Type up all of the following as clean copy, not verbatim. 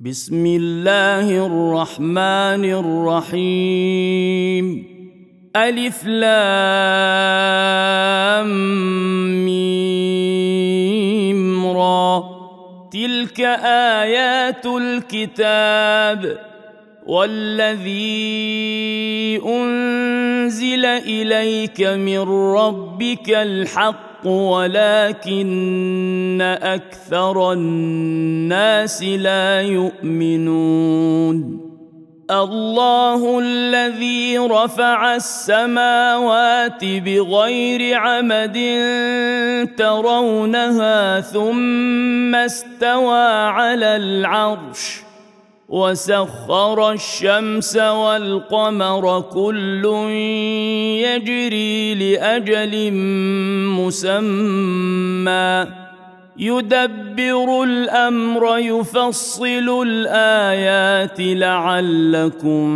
بسم الله الرحمن الرحيم. ألف لام ميم را. تلك آيات الكتاب والذي أنزل إليك من ربك الحق ولكن أكثر الناس لا يؤمنون. الله الذي رفع السماوات بغير عمد ترونها ثم استوى على العرش وسخر الشمس والقمر كل يجري لأجل مسمى يدبر الأمر يفصل الآيات لعلكم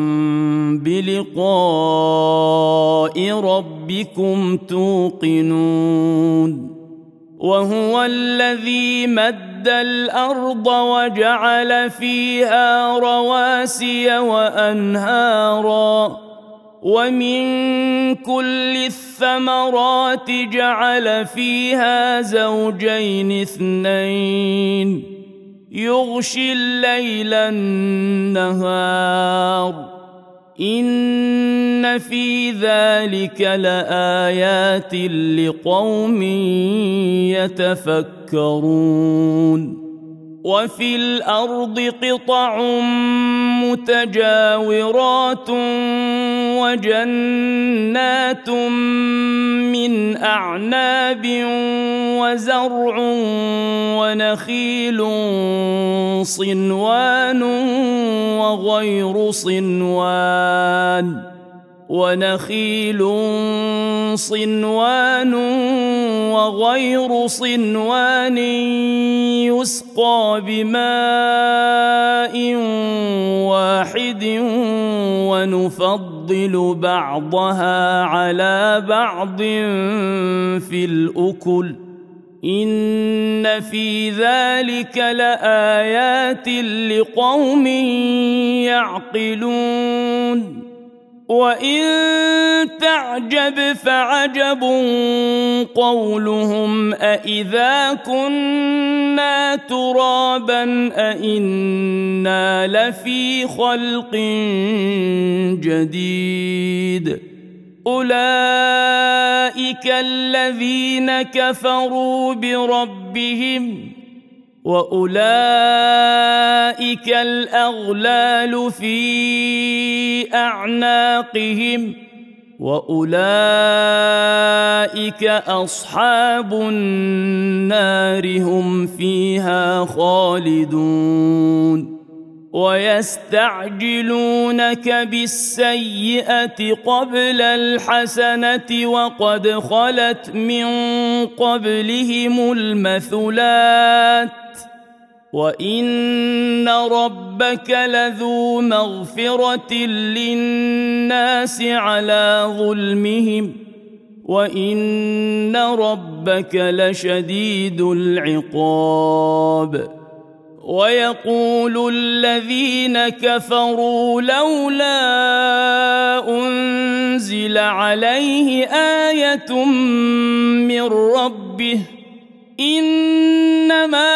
بلقاء ربكم توقنون. وهو الذي مد الأرض وجعل فيها رواسي وأنهارا ومن كل الثمرات جعل فيها زوجين اثنين يغشي الليل النهار إن في ذلك لآيات لقوم يتفكرون. وفي الأرض قطع متجاورات وجنات من أعناب وزرع ونخيل صنوان وغير صنوان يسقى بماء واحد ونفضل بعضها على بعض في الأكل إن في ذلك لآيات لقوم يعقلون. وإن تعجب فعجب قولهم أإذا كنا ترابا أإنا لفي خلق جديد. أولئك الذين كفروا بربهم وأولئك الأغلال في أعناقهم وأولئك أصحاب النار هم فيها خالدون. ويستعجلونك بالسيئة قبل الحسنة وقد خلت من قبلهم المثلات وإن ربك لذو مغفرة للناس على ظلمهم وإن ربك لشديد العقاب. ويقول الذين كفروا لولا أنزل عليه آية من ربه إنما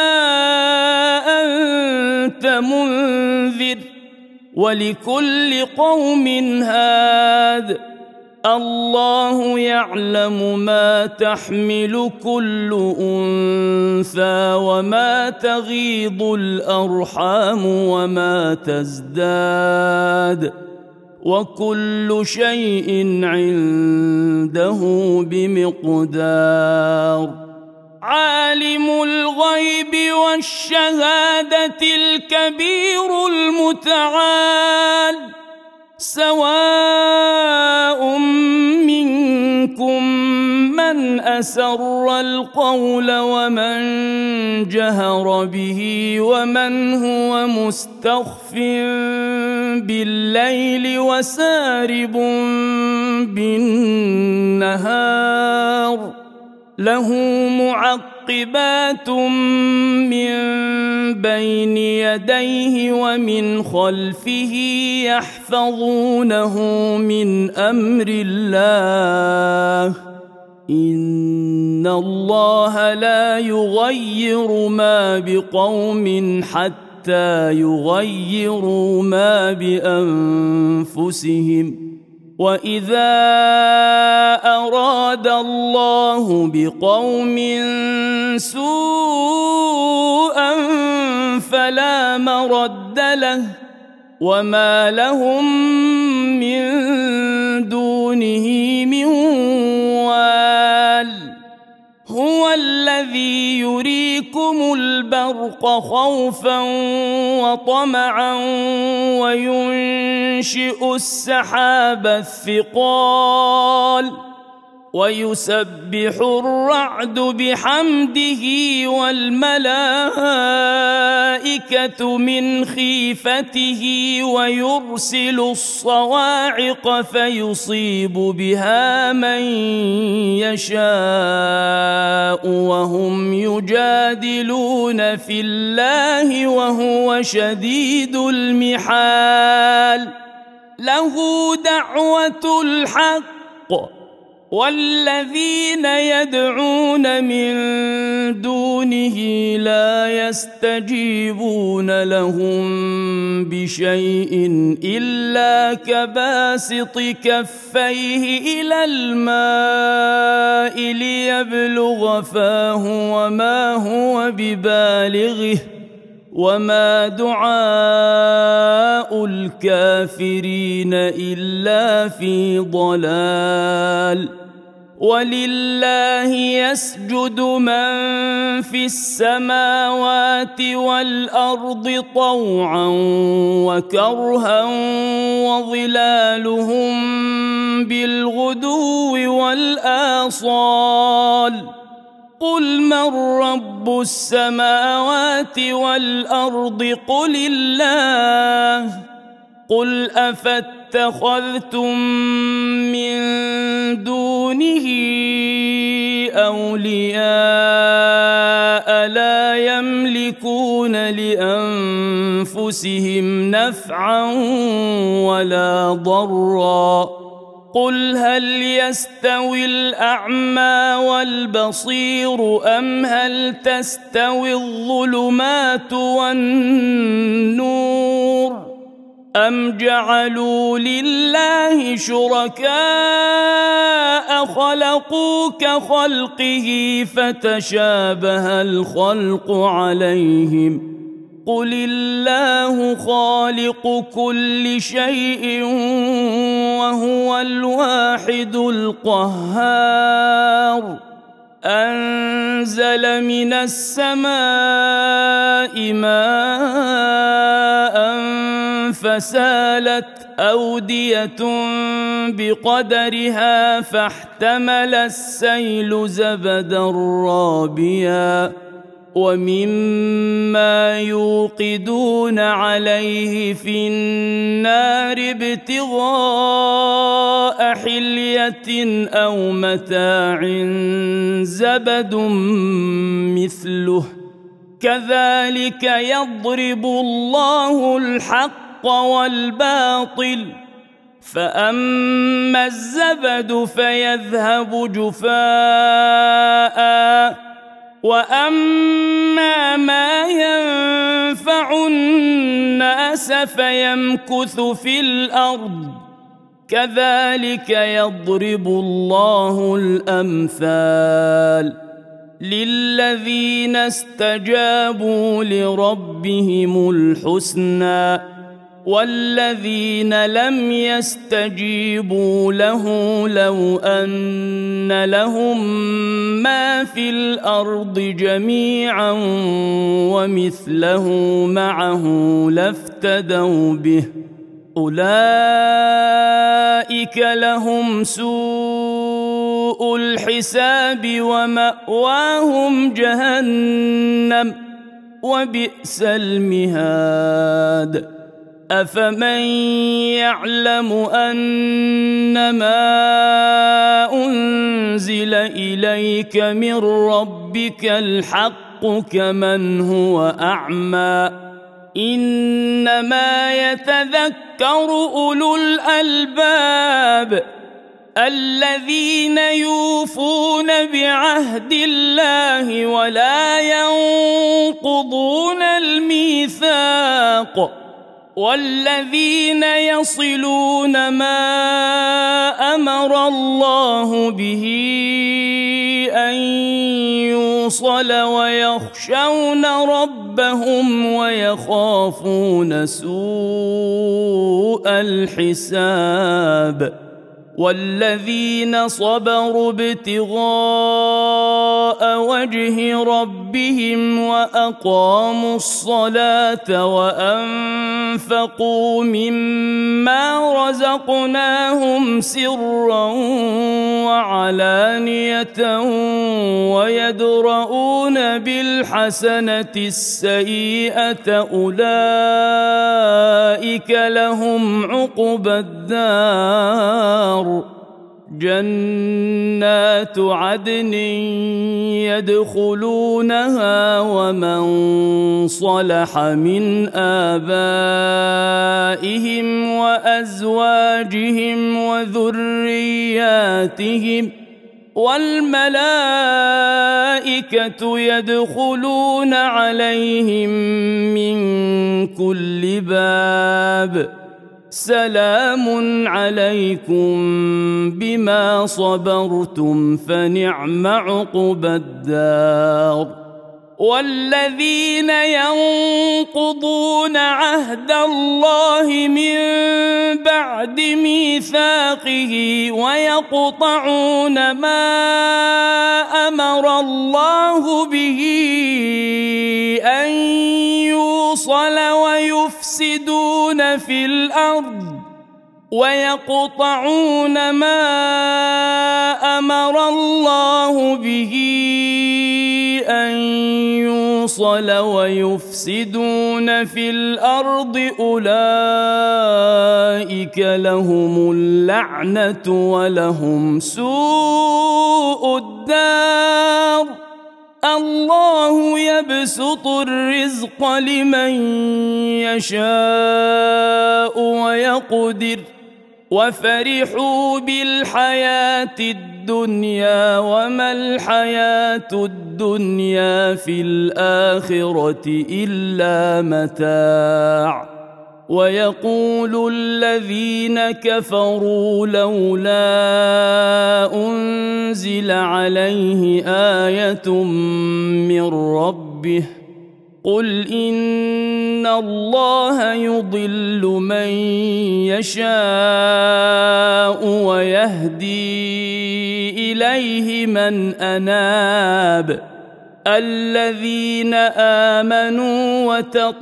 أنت منذر ولكل قوم هاد الله يعلم ما تحمل كل أنثى وما تغيض الأرحام وما تزداد وكل شيء عنده بمقدار. عالم الغيب والشهادة الكبير المتعال سواء منكم من أسر القول ومن جهر به ومن هو مستخف بالليل وسارب بالنهار له معقبات معقبات من بين يديه ومن خلفه يحفظونه من أمر الله إن الله لا يغير ما بقوم حتى يغيروا ما بأنفسهم وإذا أراد الله بقوم سوءا فلا مرد له وما لهم من دونه من وال هو الذي يريكم البرق خوفا وطمعا وينشئ السحاب الثقال ويسبح الرعد بحمده والملائكة من خيفته ويرسل الصواعق فيصيب بها من يشاء وهم يجادلون في الله وهو شديد المحال له دعوة الحق والذين يدعون من دونه لا يستجيبون لهم بشيء إلا كباسط كفيه إلى الماء ليبلغ فاه وما هو ببالغه وما دعاء الكافرين إلا في ضلال ولله يسجد من في السماوات والأرض طوعا وكرها وظلالهم بالغدو والآصال قل من رب السماوات والأرض قل الله قل أفاتخذتم من دونه أولياء لا يملكون لأنفسهم نفعا ولا ضرا قل هل يستوي الأعمى والبصير أم هل تستوي الظلمات والنور أم جعلوا لله شركاء خلقوا كخلقه فتشابه الخلق عليهم قل الله خالق كل شيء وهو الواحد القهار أنزل من السماء ماء فسالت أودية بقدرها فاحتمل السيل زبدا رابيا ومما يوقدون عليه في النار ابتغاء حلية أو متاع زبد مثله كذلك يضرب الله الحق والباطل فأما الزبد فيذهب جفاء وأما ما ينفع الناس فيمكث في الأرض كذلك يضرب الله الأمثال للذين استجابوا لربهم الحسنى والذين لم يستجيبوا له لو أن لهم ما في الأرض جميعا ومثله معه لافتدوا به أولئك لهم سوء الحساب ومأواهم جهنم وبئس المهاد أفمن يعلم أنما أنزل إليك من ربك الحق كمن هو أعمى إنما يتذكر أولو الألباب الذين يوفون بعهد الله ولا ينقضون الميثاق والذين يصلون ما أمر الله به أن يوصل ويخشون ربهم ويخافون سوء الحساب والذين صبروا ابتغاء وجه ربهم وأقاموا الصلاة وأنفقوا مما رزقناهم سرا وعلانية ويدرؤون بالحسنة السيئة أولئك لهم عقبى الدار جنات عدن يدخلونها ومن صلح من آبائهم وأزواجهم وذرياتهم والملائكة يدخلون عليهم من كل باب سلام عليكم بما صبرتم فنعم عقبى الدار والذين ينقضون عهد الله من بعد ميثاقه ويقطعون ما أمر الله به أن يوصل ويفسدون في الأرض ويقطعون ما أمر الله به أن يوصل ويفسدون في الأرض أولئك لهم اللعنة ولهم سوء الدار الله يبسط الرزق لمن يشاء ويقدر وفرحوا بالحياة الدنيا وما الحياة الدنيا في الآخرة إلا متاع ويقول الذين كفروا لولا أنزل عليه آية من ربه قل إن الله يضل من يشاء ويهدي إليه من أناب الذين آمنوا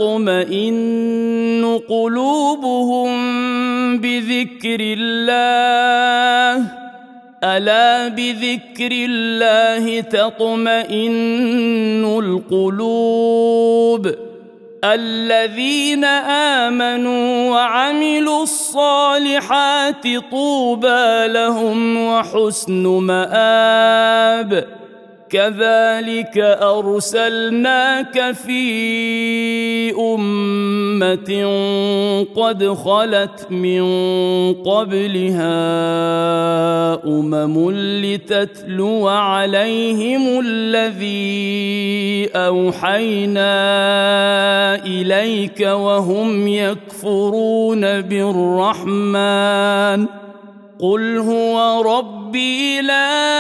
وتطمئن قلوبهم بذكر الله ألا بذكر الله تطمئن القلوب الذين آمنوا وعملوا الصالحات طوبى لهم وحسن مآب كذلك أرسلناك في أمة قد خلت من قبلها لتتلو عليهم الذي أوحينا إليك وهم يكفرون بالرحمن قل هو ربي لا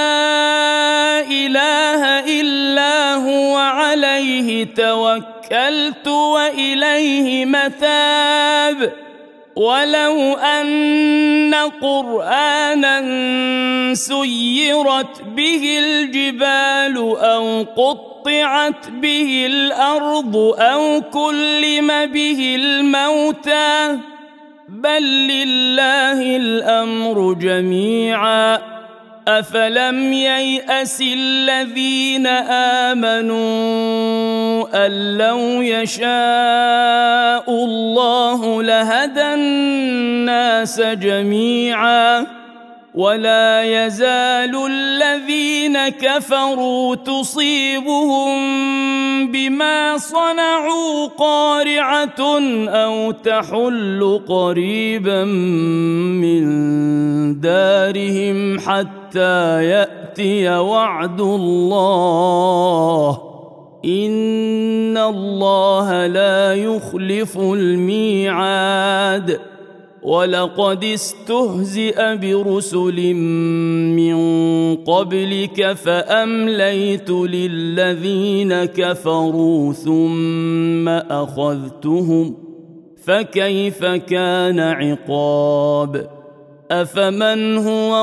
إله إلا هو عليه توكلت وإليه متاب ولو أن قرآنا سيرت به الجبال أو قطعت به الأرض أو كلم به الموتى بل لله الأمر جميعا أفلم ييأس الذين آمنوا أن لو يشاء الله لهدى الناس جميعا ولا يزال الذين كفروا تصيبهم بما صنعوا قارعة أو تحل قريبا من دارهم حتى يأتي وعد الله إن الله لا يخلف الميعاد ولقد استهزئ برسل من قبلك فأمليت للذين كفروا ثم أخذتهم فكيف كان عقاب أفمن هو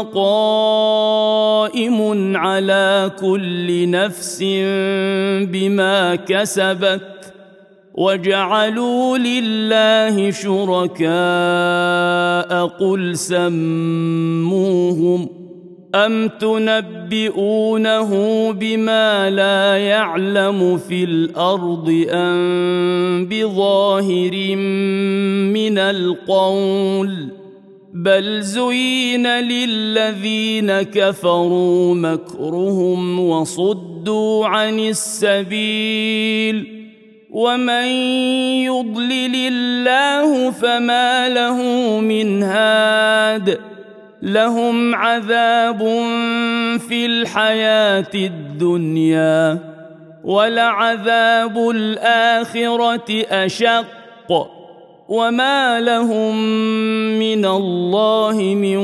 قائم على كل نفس بما كسبت وجعلوا لله شركاء قل سموهم أم تنبئونه بما لا يعلم في الأرض أم بظاهر من القول بل زين للذين كفروا مكرهم وصدوا عن السبيل ومن يضلل الله فما له من هاد لهم عذاب في الحياة الدنيا ولعذاب الآخرة أشق وما لهم من الله من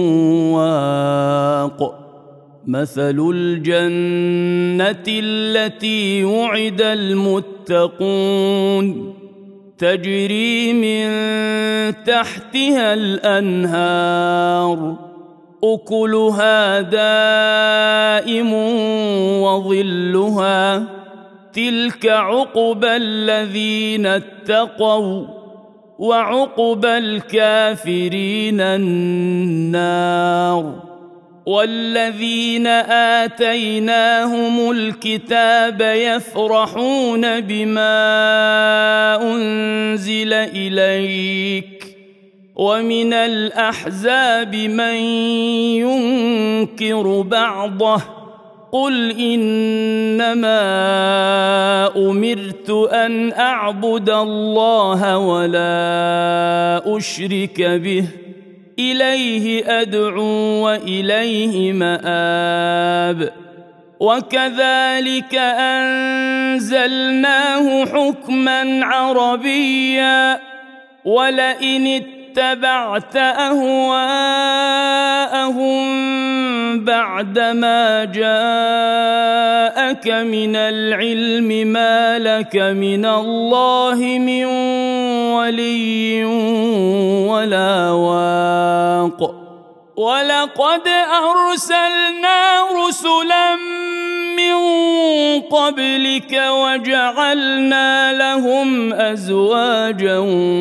واق مثل الجنة التي وعد المتقون تجري من تحتها الأنهار أكلها دائم وظلها تلك عقبى الذين اتقوا وعقبى الكافرين النار والذين آتيناهم الكتاب يفرحون بما أنزل إليك ومن الأحزاب من ينكر بعضه قل إنما أمرت أن أعبد الله ولا أشرك به إليه أدعو وإليه مآب وكذلك أنزلناه حكما عربيا ولئن اتبعت أهواءهم بعدما جاءك من العلم ما لك من الله من ولي ولا واق ولقد أرسلنا رسلا من قبلك وجعلنا لهم أزواجا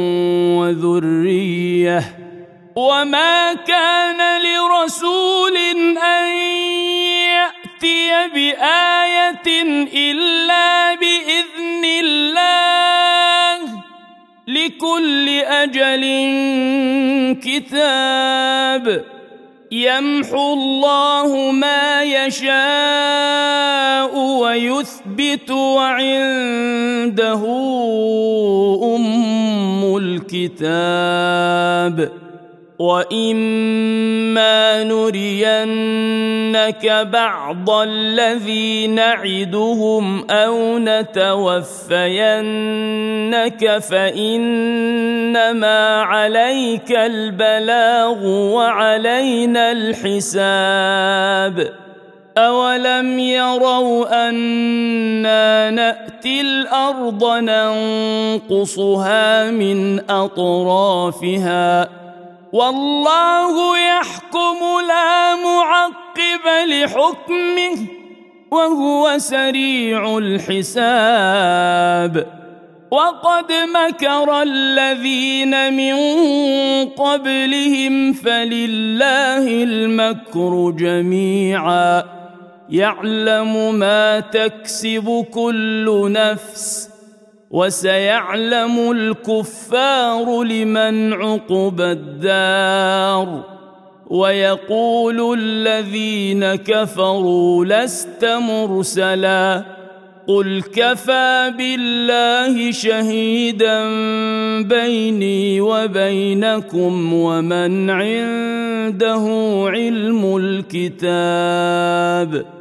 وذرية وما كان لرسول أن يأتي بآية إلا بإذن الله لكل أجل كتاب يمحو الله ما يشاء ويثبت وعنده أم الكتاب وإما نرينك بعض الذي نعدهم أو نتوفينك فإنما عليك البلاغ وعلينا الحساب أولم يروا أنا نأتي الأرض ننقصها من أطرافها والله يحكم لا معقب لحكمه وهو سريع الحساب وقد مكر الذين من قبلهم فلله المكر جميعا يعلم ما تكسب كل نفس وسيعلم الكفار لمن عقبى الدار ويقول الذين كفروا لست مرسلا قل كفى بالله شهيدا بيني وبينكم ومن عنده علم الكتاب